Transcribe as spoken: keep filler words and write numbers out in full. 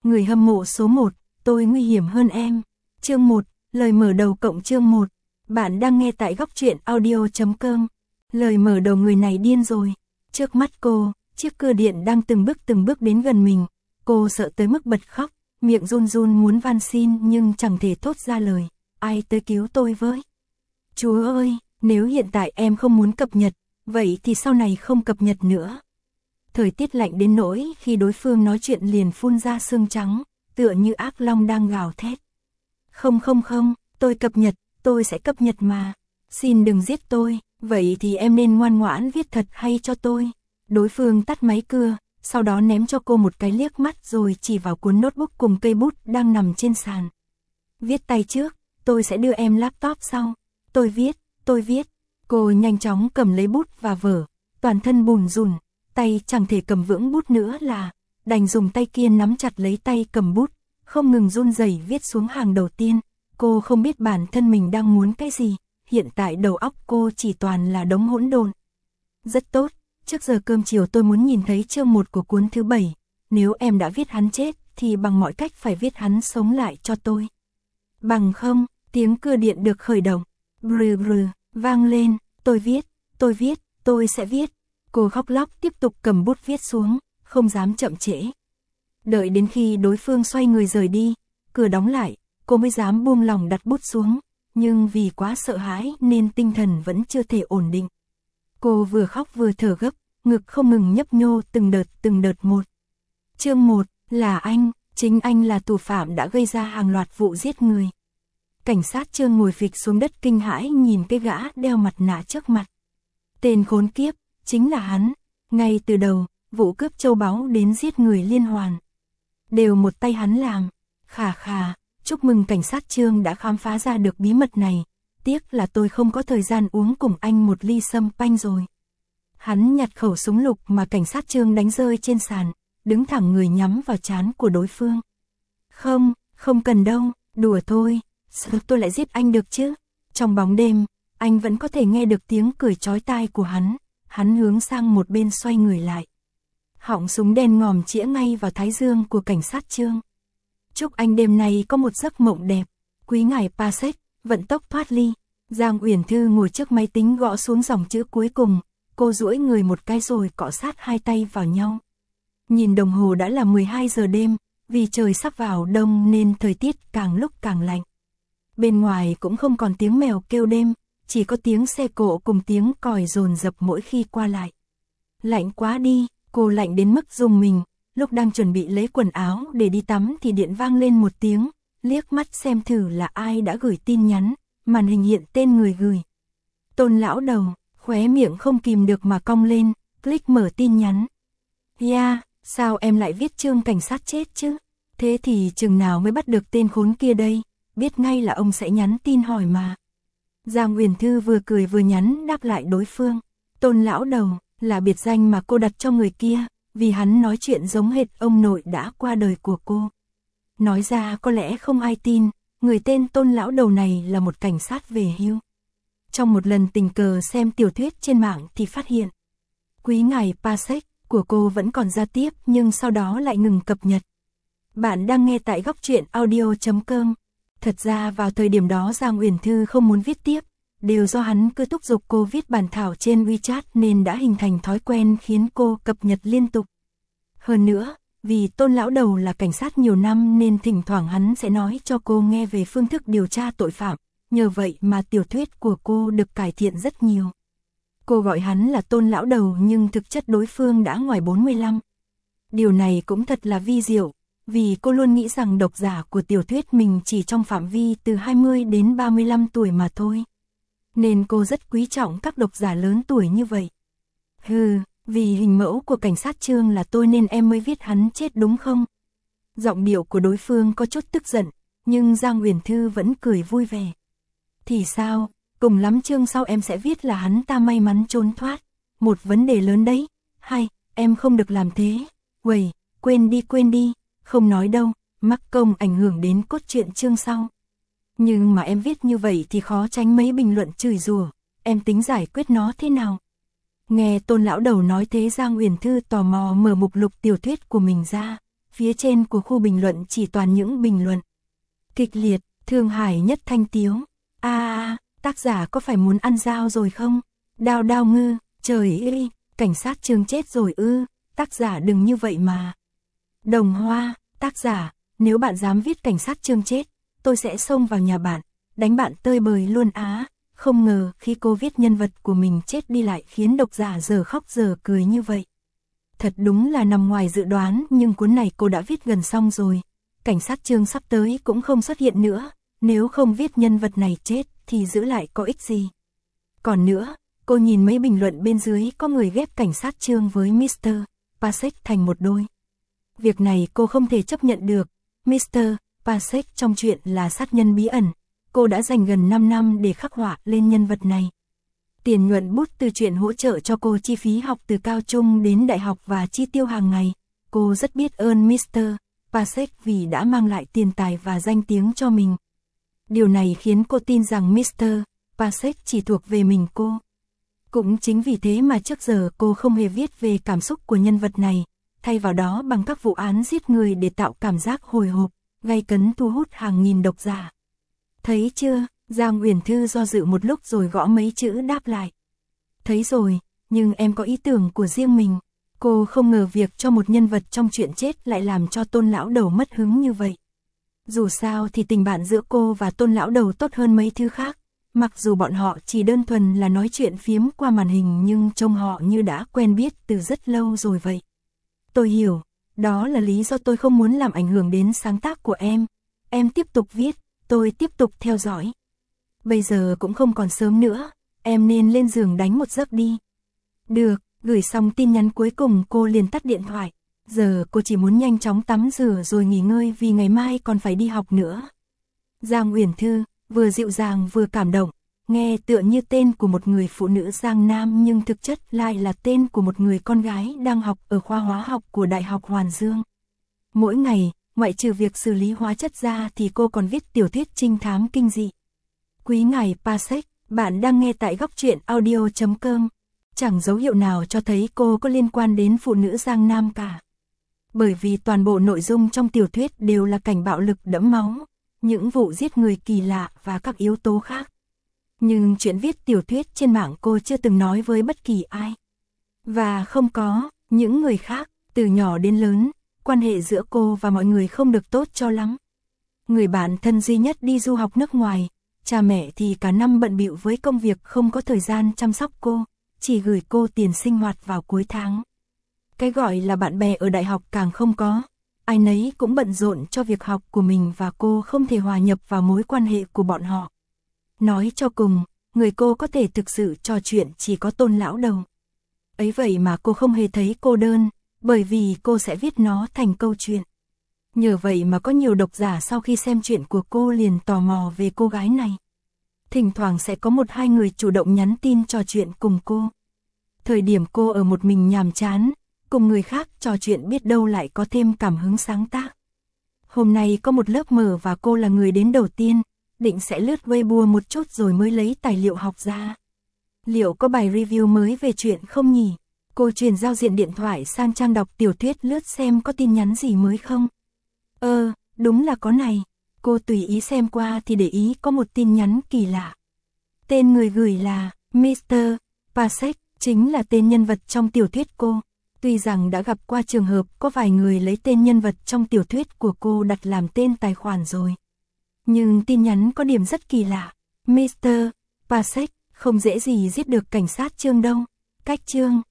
người hâm mộ số một, tôi nguy hiểm hơn em. Chương một, lời mở đầu cộng chương một. Bạn đang nghe tại góc truyện audio chấm com. Lời mở đầu người này điên rồi. Trước mắt cô, chiếc cưa điện đang từng bước từng bước đến gần mình. Cô sợ tới mức bật khóc, miệng run run muốn van xin nhưng chẳng thể thốt ra lời. Ai tới cứu tôi với? Chúa ơi, nếu hiện tại em không muốn cập nhật, vậy thì sau này không cập nhật nữa. Thời tiết lạnh đến nỗi khi đối phương nói chuyện liền phun ra sương trắng, tựa như ác long đang gào thét. Không không không, tôi cập nhật, tôi sẽ cập nhật mà. Xin đừng giết tôi, vậy thì em nên ngoan ngoãn viết thật hay cho tôi. Đối phương tắt máy cưa, sau đó ném cho cô một cái liếc mắt rồi chỉ vào cuốn notebook cùng cây bút đang nằm trên sàn. Viết tay trước, tôi sẽ đưa em laptop sau. Tôi viết, tôi viết. Cô nhanh chóng cầm lấy bút và vở, toàn thân bùn rùn, tay chẳng thể cầm vững bút nữa là, đành dùng tay kia nắm chặt lấy tay cầm bút, không ngừng run rẩy viết xuống hàng đầu tiên. Cô không biết bản thân mình đang muốn cái gì, hiện tại đầu óc cô chỉ toàn là đống hỗn độn. Rất tốt, trước giờ cơm chiều tôi muốn nhìn thấy chương một của cuốn thứ bảy, nếu em đã viết hắn chết thì bằng mọi cách phải viết hắn sống lại cho tôi. Bằng không, tiếng cưa điện được khởi động, brừ brừ, vang lên, tôi viết, tôi viết, tôi sẽ viết. Cô khóc lóc tiếp tục cầm bút viết xuống, không dám chậm trễ. Đợi đến khi đối phương xoay người rời đi, cửa đóng lại, cô mới dám buông lòng đặt bút xuống, nhưng vì quá sợ hãi nên tinh thần vẫn chưa thể ổn định. Cô vừa khóc vừa thở gấp, ngực không ngừng nhấp nhô từng đợt từng đợt một. Chương một, là anh, chính anh là thủ phạm đã gây ra hàng loạt vụ giết người. Cảnh sát Trương ngồi phịch xuống đất kinh hãi nhìn cái gã đeo mặt nạ trước mặt. Tên khốn kiếp, chính là hắn, ngay từ đầu, vụ cướp châu báu đến giết người liên hoàn. Đều một tay hắn làm, khà khà, chúc mừng cảnh sát Trương đã khám phá ra được bí mật này, tiếc là tôi không có thời gian uống cùng anh một ly sâm panh rồi. Hắn nhặt khẩu súng lục mà cảnh sát Trương đánh rơi trên sàn, đứng thẳng người nhắm vào trán của đối phương. Không, không cần đâu, đùa thôi, sao tôi lại giết anh được chứ? Trong bóng đêm, anh vẫn có thể nghe được tiếng cười chói tai của hắn, hắn hướng sang một bên xoay người lại. Họng súng đen ngòm chĩa ngay vào thái dương của cảnh sát Trương. Chúc anh đêm nay có một giấc mộng đẹp, quý ngài Pasek, vận tốc thoát ly. Giang Uyển Thư ngồi trước máy tính gõ xuống dòng chữ cuối cùng, cô duỗi người một cái rồi cọ sát hai tay vào nhau. Nhìn đồng hồ đã là mười hai giờ đêm, vì trời sắp vào đông nên thời tiết càng lúc càng lạnh. Bên ngoài cũng không còn tiếng mèo kêu đêm, chỉ có tiếng xe cộ cùng tiếng còi dồn dập mỗi khi qua lại. Lạnh quá đi, cô lạnh đến mức rùng mình, lúc đang chuẩn bị lấy quần áo để đi tắm thì điện vang lên một tiếng, liếc mắt xem thử là ai đã gửi tin nhắn, màn hình hiện tên người gửi. Tôn lão đầu, khóe miệng không kìm được mà cong lên, click mở tin nhắn. Yeah, sao em lại viết chương cảnh sát chết chứ? Thế thì chừng nào mới bắt được tên khốn kia đây, biết ngay là ông sẽ nhắn tin hỏi mà. Giang Uyển Thư vừa cười vừa nhắn đáp lại đối phương. Tôn lão đầu, là biệt danh mà cô đặt cho người kia, vì hắn nói chuyện giống hệt ông nội đã qua đời của cô. Nói ra có lẽ không ai tin, người tên Tôn lão đầu này là một cảnh sát về hưu. Trong một lần tình cờ xem tiểu thuyết trên mạng thì phát hiện, quý ngài Pasek của cô vẫn còn ra tiếp nhưng sau đó lại ngừng cập nhật. Bạn đang nghe tại góc truyện audio chấm com. Thật ra vào thời điểm đó Giang Uyển Thư không muốn viết tiếp, đều do hắn cứ thúc giục cô viết bản thảo trên WeChat nên đã hình thành thói quen khiến cô cập nhật liên tục. Hơn nữa, vì Tôn lão đầu là cảnh sát nhiều năm nên thỉnh thoảng hắn sẽ nói cho cô nghe về phương thức điều tra tội phạm, nhờ vậy mà tiểu thuyết của cô được cải thiện rất nhiều. Cô gọi hắn là Tôn lão đầu nhưng thực chất đối phương đã ngoài bốn mươi lăm. Điều này cũng thật là vi diệu, vì cô luôn nghĩ rằng độc giả của tiểu thuyết mình chỉ trong phạm vi từ hai mươi đến ba mươi lăm tuổi mà thôi. Nên cô rất quý trọng các độc giả lớn tuổi như vậy. Hừ, vì hình mẫu của cảnh sát Trương là tôi nên em mới viết hắn chết đúng không? Giọng điệu của đối phương có chút tức giận, nhưng Giang Uyển Thư vẫn cười vui vẻ. Thì sao, cùng lắm chương sau em sẽ viết là hắn ta may mắn trốn thoát. Một vấn đề lớn đấy, hay, em không được làm thế. Uầy, quên đi quên đi, không nói đâu, mắc công ảnh hưởng đến cốt truyện chương sau. Nhưng mà em viết như vậy thì khó tránh mấy bình luận chửi rủa, em tính giải quyết nó thế nào? Nghe Tôn lão đầu nói thế Giang Uyển Thư tò mò mở mục lục tiểu thuyết của mình ra, Phía trên của khu bình luận chỉ toàn những bình luận kịch liệt, Thương Hải nhất thanh tiếu. A a, tác giả có phải muốn ăn dao rồi không? Đao đao ngư, trời ơi, cảnh sát Trương chết rồi ư, tác giả đừng như vậy mà. Đồng Hoa, tác giả, nếu bạn dám viết cảnh sát Trương chết, tôi sẽ xông vào nhà bạn, đánh bạn tơi bời luôn á. Không ngờ khi cô viết nhân vật của mình chết đi lại khiến độc giả giờ khóc giờ cười như vậy. Thật đúng là nằm ngoài dự đoán, nhưng cuốn này cô đã viết gần xong rồi. Cảnh sát Trương sắp tới cũng không xuất hiện nữa, nếu không viết nhân vật này chết thì giữ lại có ích gì. Còn nữa, cô nhìn mấy bình luận bên dưới có người ghép cảnh sát Trương với mít tơ Pasek thành một đôi. Việc này cô không thể chấp nhận được, mít tơ Pasek trong truyện là sát nhân bí ẩn, cô đã dành gần năm năm để khắc họa lên nhân vật này. Tiền nhuận bút từ truyện hỗ trợ cho cô chi phí học từ cao trung đến đại học và chi tiêu hàng ngày. Cô rất biết ơn mít tơ Pasek vì đã mang lại tiền tài và danh tiếng cho mình. Điều này khiến cô tin rằng mít tơ Pasek chỉ thuộc về mình cô. Cũng chính vì thế mà trước giờ cô không hề viết về cảm xúc của nhân vật này, thay vào đó bằng các vụ án giết người để tạo cảm giác hồi hộp, gay cấn thu hút hàng nghìn độc giả. Thấy chưa? Giang Uyển Thư do dự một lúc rồi gõ mấy chữ đáp lại. Thấy rồi, nhưng em có ý tưởng của riêng mình. Cô không ngờ việc cho một nhân vật trong truyện chết lại làm cho Tôn lão đầu mất hứng như vậy. Dù sao thì tình bạn giữa cô và Tôn lão đầu tốt hơn mấy thứ khác. Mặc dù bọn họ chỉ đơn thuần là nói chuyện phiếm qua màn hình nhưng trông họ như đã quen biết từ rất lâu rồi vậy. Tôi hiểu, đó là lý do tôi không muốn làm ảnh hưởng đến sáng tác của em. Em tiếp tục viết, tôi tiếp tục theo dõi. Bây giờ cũng không còn sớm nữa, em nên lên giường đánh một giấc đi. Được, gửi xong tin nhắn cuối cùng cô liền tắt điện thoại. Giờ cô chỉ muốn nhanh chóng tắm rửa rồi nghỉ ngơi vì ngày mai còn phải đi học nữa. Giang Uyển Thư, vừa dịu dàng vừa cảm động, nghe tựa như tên của một người phụ nữ Giang Nam nhưng thực chất lại là tên của một người con gái đang học ở khoa hóa học của Đại học Hoàn Dương. Mỗi ngày, ngoại trừ việc xử lý hóa chất ra thì cô còn viết tiểu thuyết trinh thám kinh dị. Quý ngài Pasek, bạn đang nghe tại góc truyện audio chấm com. Chẳng dấu hiệu nào cho thấy cô có liên quan đến phụ nữ Giang Nam cả. Bởi vì toàn bộ nội dung trong tiểu thuyết đều là cảnh bạo lực đẫm máu, những vụ giết người kỳ lạ và các yếu tố khác. Nhưng chuyện viết tiểu thuyết trên mạng cô chưa từng nói với bất kỳ ai. Và không có, những người khác, từ nhỏ đến lớn, quan hệ giữa cô và mọi người không được tốt cho lắm. Người bạn thân duy nhất đi du học nước ngoài, cha mẹ thì cả năm bận bịu với công việc không có thời gian chăm sóc cô, chỉ gửi cô tiền sinh hoạt vào cuối tháng. Cái gọi là bạn bè ở đại học càng không có, ai nấy cũng bận rộn cho việc học của mình và cô không thể hòa nhập vào mối quan hệ của bọn họ. Nói cho cùng, người cô có thể thực sự trò chuyện chỉ có Tôn lão đầu. Ấy vậy mà cô không hề thấy cô đơn, bởi vì cô sẽ viết nó thành câu chuyện. Nhờ vậy mà có nhiều độc giả sau khi xem chuyện của cô liền tò mò về cô gái này. Thỉnh thoảng sẽ có một hai người chủ động nhắn tin trò chuyện cùng cô. Thời điểm cô ở một mình nhàm chán, cùng người khác trò chuyện biết đâu lại có thêm cảm hứng sáng tác. Hôm nay có một lớp mở và cô là người đến đầu tiên, định sẽ lướt Weibo một chút rồi mới lấy tài liệu học ra. Liệu có bài review mới về chuyện không nhỉ? Cô chuyển giao diện điện thoại sang trang đọc tiểu thuyết lướt xem có tin nhắn gì mới không. Ơ, đúng là có này. Cô tùy ý xem qua thì để ý có một tin nhắn kỳ lạ. Tên người gửi là mít tơ Pasek, chính là tên nhân vật trong tiểu thuyết cô. Tuy rằng đã gặp qua trường hợp có vài người lấy tên nhân vật trong tiểu thuyết của cô đặt làm tên tài khoản rồi. Nhưng tin nhắn có điểm rất kỳ lạ. mít tơ Pasek, không dễ gì giết được cảnh sát Trương đâu. Cách Trương,